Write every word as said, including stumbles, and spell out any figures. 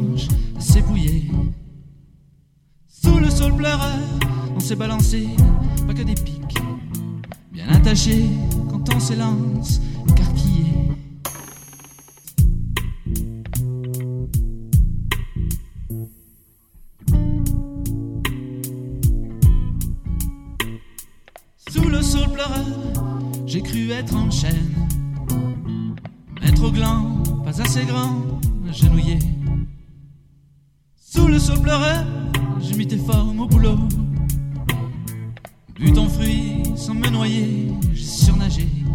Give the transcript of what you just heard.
blanches s'épouillaient. Sous le sol pleureur, on s'est balancé, pas que des pics, bien attachés quand on s'élance, écarquillé. Sous le sol pleureur, j'ai cru être en chaîne, mais trop gland, pas assez grand, genouillé. Sous le sol pleureur, j'ai mis tes formes au boulot, bu ton fruit sans me noyer, j'ai surnagé.